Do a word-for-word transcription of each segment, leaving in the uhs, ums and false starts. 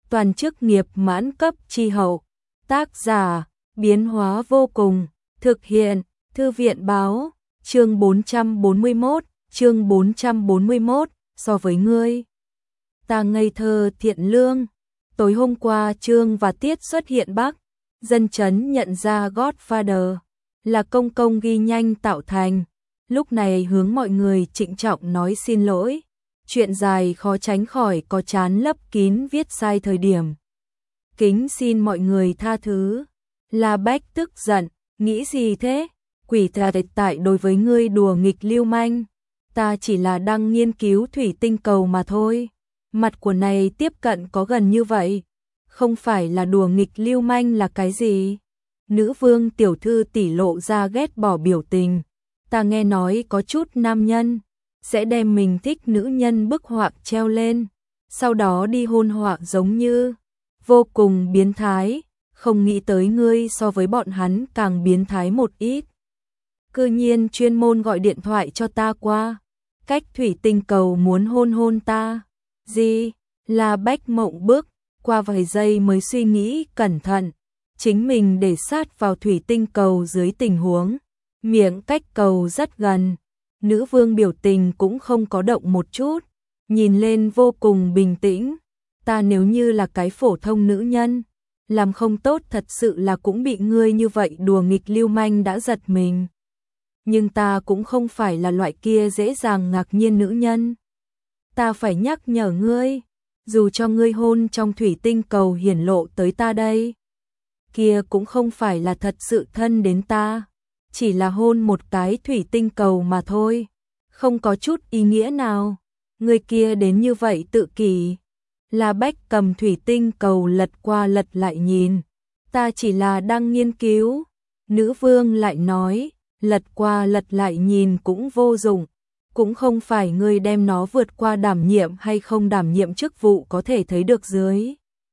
toàn chức nghiệp mãn cấp chi hậu. Tác giả, biến hóa vô cùng, thực hiện, Thư viện báo, chương bốn trăm bốn mươi mốt, chương bốn trăm bốn mươi mốt, so với ngươi. Ta ngây thơ thiện lương. Tối hôm qua Trương và Tiết xuất hiện Bắc, dân chấn nhận ra Godfather là công công ghi nhanh tạo thành. Lúc này hướng mọi người trịnh trọng nói xin lỗi. Chuyện dài khó tránh khỏi có chán lấp kín viết sai thời điểm. Kính xin mọi người tha thứ. La Bách tức giận, nghĩ gì thế? Quỷ thà tại đối với ngươi đùa nghịch lưu manh. Ta chỉ là đang nghiên cứu thủy tinh cầu mà thôi. Mặt của này tiếp cận có gần như vậy. Không phải là đùa nghịch lưu manh là cái gì? Nữ vương tiểu thư tỷ lộ ra ghét bỏ biểu tình. Ta nghe nói có chút nam nhân sẽ đem mình thích nữ nhân bức họa treo lên, sau đó đi hôn họa giống như vô cùng biến thái, không nghĩ tới ngươi so với bọn hắn càng biến thái một ít. Cư nhiên chuyên môn gọi điện thoại cho ta qua, cách thủy tinh cầu muốn hôn hôn ta. Gì? La Bách mộng bức, qua vài giây mới suy nghĩ cẩn thận, chính mình để sát vào thủy tinh cầu dưới tình huống miệng cách cầu rất gần. Nữ vương biểu tình cũng không có động một chút, nhìn lên vô cùng bình tĩnh. Ta nếu như là cái phổ thông nữ nhân, làm không tốt thật sự là cũng bị ngươi như vậy đùa nghịch lưu manh đã giật mình. Nhưng ta cũng không phải là loại kia dễ dàng ngạc nhiên nữ nhân. Ta phải nhắc nhở ngươi, dù cho ngươi hôn trong thủy tinh cầu hiển lộ tới ta đây, kia cũng không phải là thật sự thân đến ta. Chỉ là hôn một cái thủy tinh cầu mà thôi, không có chút ý nghĩa nào. Người kia đến như vậy tự kỷ. La Bách cầm thủy tinh cầu lật qua lật lại nhìn. Ta chỉ là đang nghiên cứu. Nữ vương lại nói, lật qua lật lại nhìn cũng vô dụng. Cũng không phải ngươi đem nó vượt qua đảm nhiệm hay không đảm nhiệm chức vụ có thể thấy được dưới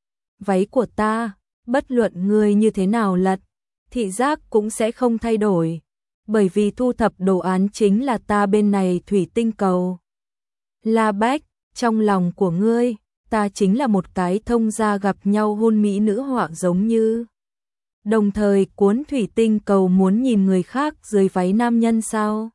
váy của ta. Bất luận ngươi như thế nào lật, thị giác cũng sẽ không thay đổi, bởi vì thu thập đồ án chính là ta bên này thủy tinh cầu. La Bách, trong lòng của ngươi, ta chính là một cái thông gia gặp nhau hôn mỹ nữ họa giống như. Đồng thời cuốn thủy tinh cầu muốn nhìn người khác dưới váy nam nhân sao?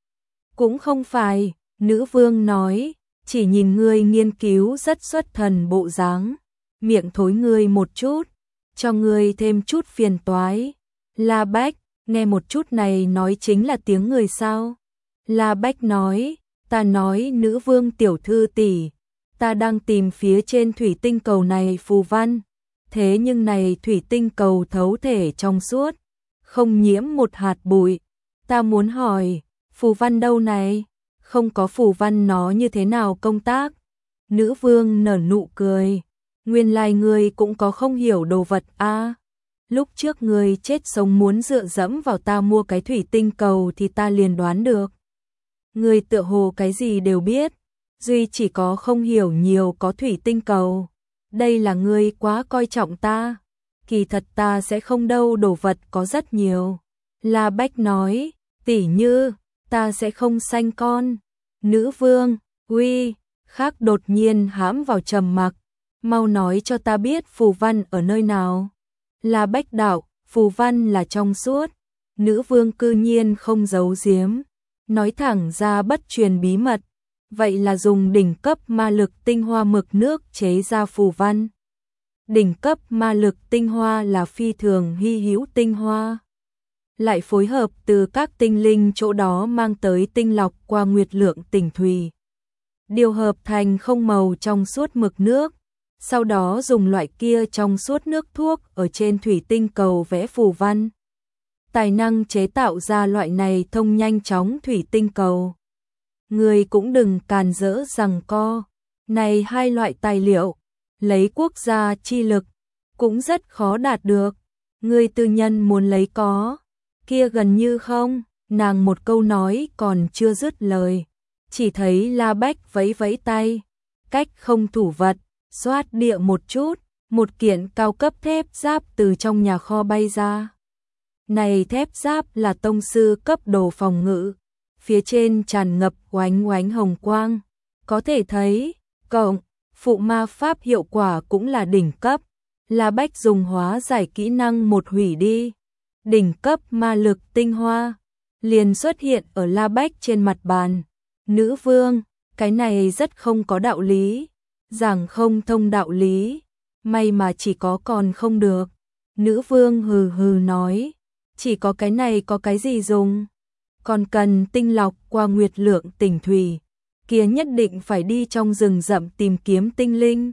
Cũng không phải, nữ vương nói, chỉ nhìn ngươi nghiên cứu rất xuất thần bộ dáng, miệng thối ngươi một chút, cho ngươi thêm chút phiền toái. La Bách, nghe một chút này nói chính là tiếng người sao? La Bách nói, ta nói nữ vương tiểu thư tỷ, ta đang tìm phía trên thủy tinh cầu này phù văn, thế nhưng này thủy tinh cầu thấu thể trong suốt, không nhiễm một hạt bụi. Ta muốn hỏi, phù văn đâu này? Không có phù văn nó như thế nào công tác? Nữ vương nở nụ cười, nguyên lai ngươi cũng có không hiểu đồ vật a. À, lúc trước ngươi chết sống muốn dựa dẫm vào ta mua cái thủy tinh cầu thì ta liền đoán được. Ngươi tựa hồ cái gì đều biết, duy chỉ có không hiểu nhiều có thủy tinh cầu. Đây là ngươi quá coi trọng ta. Kỳ thật ta sẽ không đâu, đồ vật có rất nhiều. La Bách nói, tỉ như, ta sẽ không sanh con. Nữ vương, uy, khác đột nhiên hãm vào trầm mặc. Mau nói cho ta biết phù văn ở nơi nào. La Bách đạo, phù văn là trong suốt. Nữ vương cư nhiên không giấu giếm, nói thẳng ra bất truyền bí mật. Vậy là dùng đỉnh cấp ma lực tinh hoa mực nước chế ra phù văn. Đỉnh cấp ma lực tinh hoa là phi thường hy hữu tinh hoa, lại phối hợp từ các tinh linh chỗ đó mang tới tinh lọc qua nguyệt lượng tỉnh thủy, điều hợp thành không màu trong suốt mực nước. Sau đó dùng loại kia trong suốt nước thuốc ở trên thủy tinh cầu vẽ phù văn. Tài năng chế tạo ra loại này thông nhanh chóng thủy tinh cầu. Người cũng đừng càn rỡ rằng co. Này hai loại tài liệu, lấy quốc gia chi lực, cũng rất khó đạt được. Người tư nhân muốn lấy có, kia gần như không. Nàng một câu nói còn chưa dứt lời, chỉ thấy La Bách vẫy vẫy tay, cách không thủ vật. Xoát địa một chút, một kiện cao cấp thép giáp từ trong nhà kho bay ra. Này thép giáp là tông sư cấp đồ phòng ngự, phía trên tràn ngập oánh oánh hồng quang, có thể thấy, cộng, phụ ma pháp hiệu quả cũng là đỉnh cấp. La Bách dùng hóa giải kỹ năng một hủy đi. Đỉnh cấp ma lực tinh hoa liền xuất hiện ở La Bách trên mặt bàn. Nữ vương, cái này rất không có đạo lý. Giảng không thông đạo lý. May mà chỉ có còn không được. Nữ vương hừ hừ nói. Chỉ có cái này có cái gì dùng. Còn cần tinh lọc qua nguyệt lượng tỉnh thủy. Kia nhất định phải đi trong rừng rậm tìm kiếm tinh linh.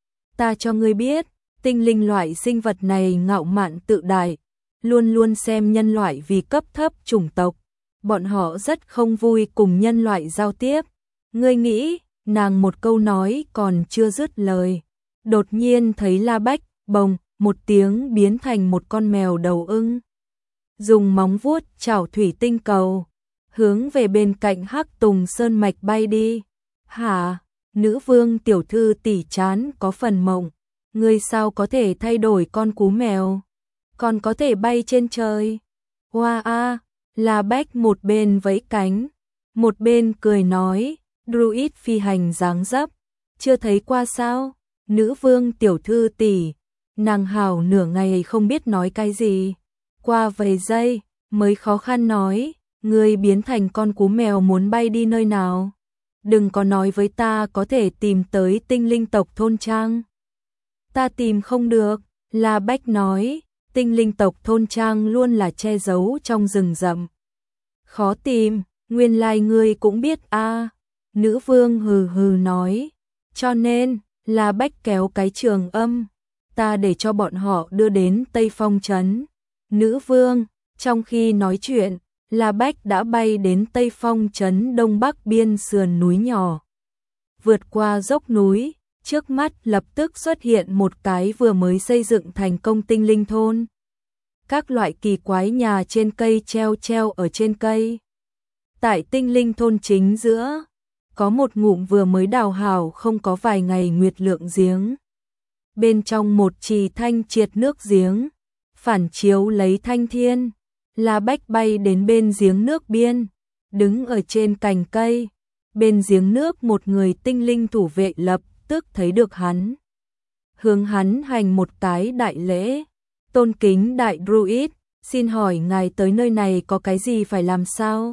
Ta cho ngươi biết, tinh linh loại sinh vật này ngạo mạn tự đại, luôn luôn xem nhân loại vì cấp thấp chủng tộc. Bọn họ rất không vui cùng nhân loại giao tiếp. Ngươi nghĩ, nàng một câu nói còn chưa dứt lời. Đột nhiên thấy La Bách, bồng, một tiếng biến thành một con mèo đầu ưng. Dùng móng vuốt chảo thủy tinh cầu, hướng về bên cạnh Hắc Tùng Sơn mạch bay đi. Hả, nữ vương tiểu thư tỷ chán có phần mộng. Ngươi sao có thể thay đổi con cú mèo, còn có thể bay trên trời. Hoa a, La Bách một bên vẫy cánh, một bên cười nói, druid phi hành dáng dấp, chưa thấy qua sao? Nữ vương tiểu thư tỷ, nàng hào nửa ngày không biết nói cái gì. Qua vài giây, mới khó khăn nói, ngươi biến thành con cú mèo muốn bay đi nơi nào? Đừng có nói với ta có thể tìm tới tinh linh tộc thôn trang. Ta tìm không được, La Bách nói, tinh linh tộc thôn trang luôn là che giấu trong rừng rậm. Khó tìm, nguyên lai ngươi cũng biết a. Nữ vương hừ hừ nói, cho nên, La Bách kéo cái trường âm, ta để cho bọn họ đưa đến Tây Phong trấn. Nữ vương, trong khi nói chuyện, La Bách đã bay đến Tây Phong trấn đông bắc biên sườn núi nhỏ. Vượt qua dốc núi, trước mắt lập tức xuất hiện một cái vừa mới xây dựng thành công tinh linh thôn. Các loại kỳ quái nhà trên cây treo treo ở trên cây. Tại tinh linh thôn chính giữa, có một ngụm vừa mới đào hào không có vài ngày nguyệt lượng giếng. Bên trong một trì thanh triệt nước giếng, phản chiếu lấy thanh thiên. La Bách bay đến bên giếng nước biên, đứng ở trên cành cây. Bên giếng nước một người tinh linh thủ vệ lập tức thấy được hắn. Hướng hắn hành một cái đại lễ. Tôn kính đại druid, xin hỏi ngài tới nơi này có cái gì phải làm sao?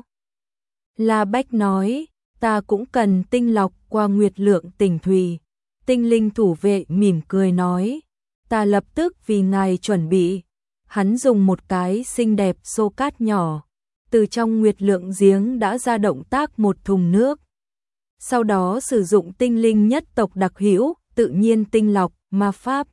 La Bách nói, ta cũng cần tinh lọc qua nguyệt lượng tỉnh thủy. Tinh linh thủ vệ mỉm cười nói, ta lập tức vì ngài chuẩn bị. Hắn dùng một cái xinh đẹp xô cát nhỏ, từ trong nguyệt lượng giếng đã ra động tác một thùng nước. Sau đó sử dụng tinh linh nhất tộc đặc hữu, tự nhiên tinh lọc, ma pháp.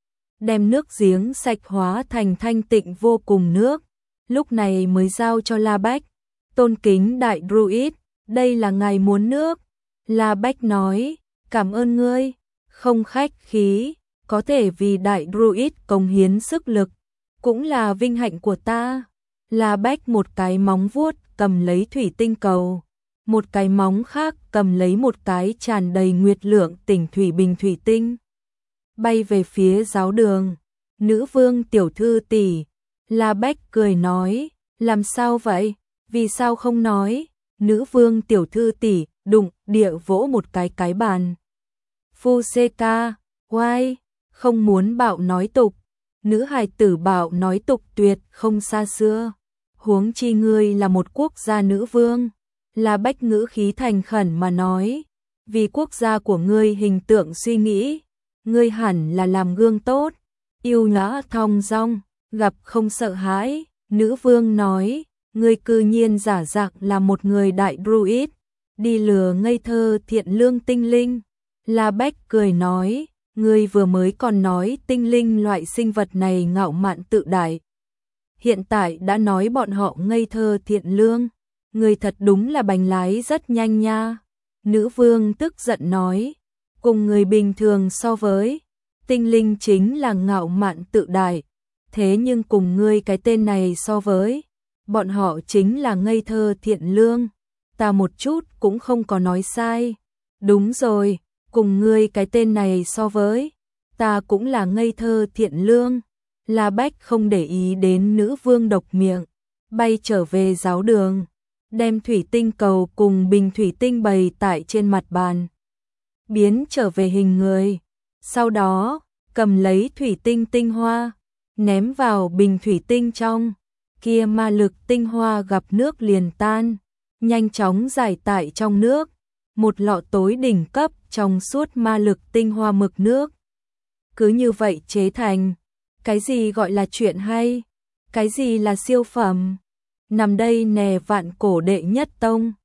Đem nước giếng sạch hóa thành thanh tịnh vô cùng nước. Lúc này mới giao cho La Bách. Tôn kính đại druid, đây là ngài muốn nước. La Bách nói, cảm ơn ngươi, không khách khí, có thể vì đại druid cống hiến sức lực, cũng là vinh hạnh của ta. La Bách một cái móng vuốt cầm lấy thủy tinh cầu, một cái móng khác cầm lấy một cái tràn đầy nguyệt lượng tỉnh thủy bình thủy tinh. Bay về phía giáo đường. Nữ vương tiểu thư tỷ, La Bách cười nói, làm sao vậy? Vì sao không nói? Nữ vương tiểu thư tỷ, đụng địa vỗ một cái cái bàn. Phu xê ca, oai, không muốn bạo nói tục. Nữ hài tử bạo nói tục tuyệt không xa xưa. Huống chi ngươi là một quốc gia nữ vương. La Bách ngữ khí thành khẩn mà nói, vì quốc gia của ngươi hình tượng suy nghĩ, ngươi hẳn là làm gương tốt, yêu nhã thong dong, gặp không sợ hãi. Nữ vương nói, ngươi cư nhiên giả dạng là một người đại druid, đi lừa ngây thơ thiện lương tinh linh. La Bách cười nói, ngươi vừa mới còn nói tinh linh loại sinh vật này ngạo mạn tự đại, hiện tại đã nói bọn họ ngây thơ thiện lương, ngươi thật đúng là bánh lái rất nhanh nha. Nữ vương tức giận nói, cùng người bình thường so với, tinh linh chính là ngạo mạn tự đại, thế nhưng cùng ngươi cái tên này so với, bọn họ chính là ngây thơ thiện lương. Ta một chút cũng không có nói sai. Đúng rồi, cùng ngươi cái tên này so với, ta cũng là ngây thơ thiện lương. La Bách không để ý đến nữ vương độc miệng, bay trở về giáo đường, đem thủy tinh cầu cùng bình thủy tinh bày tại trên mặt bàn. biến trở về hình người. Sau đó, cầm lấy thủy tinh tinh hoa, ném vào bình thủy tinh trong. Kia ma lực tinh hoa gặp nước liền tan, nhanh chóng giải tải trong nước. Một lọ tối đỉnh cấp trong suốt ma lực tinh hoa mực nước. Cứ như vậy chế thành. Cái gì gọi là chuyện hay? Cái gì là siêu phẩm? Nằm đây nè vạn cổ đệ nhất tông.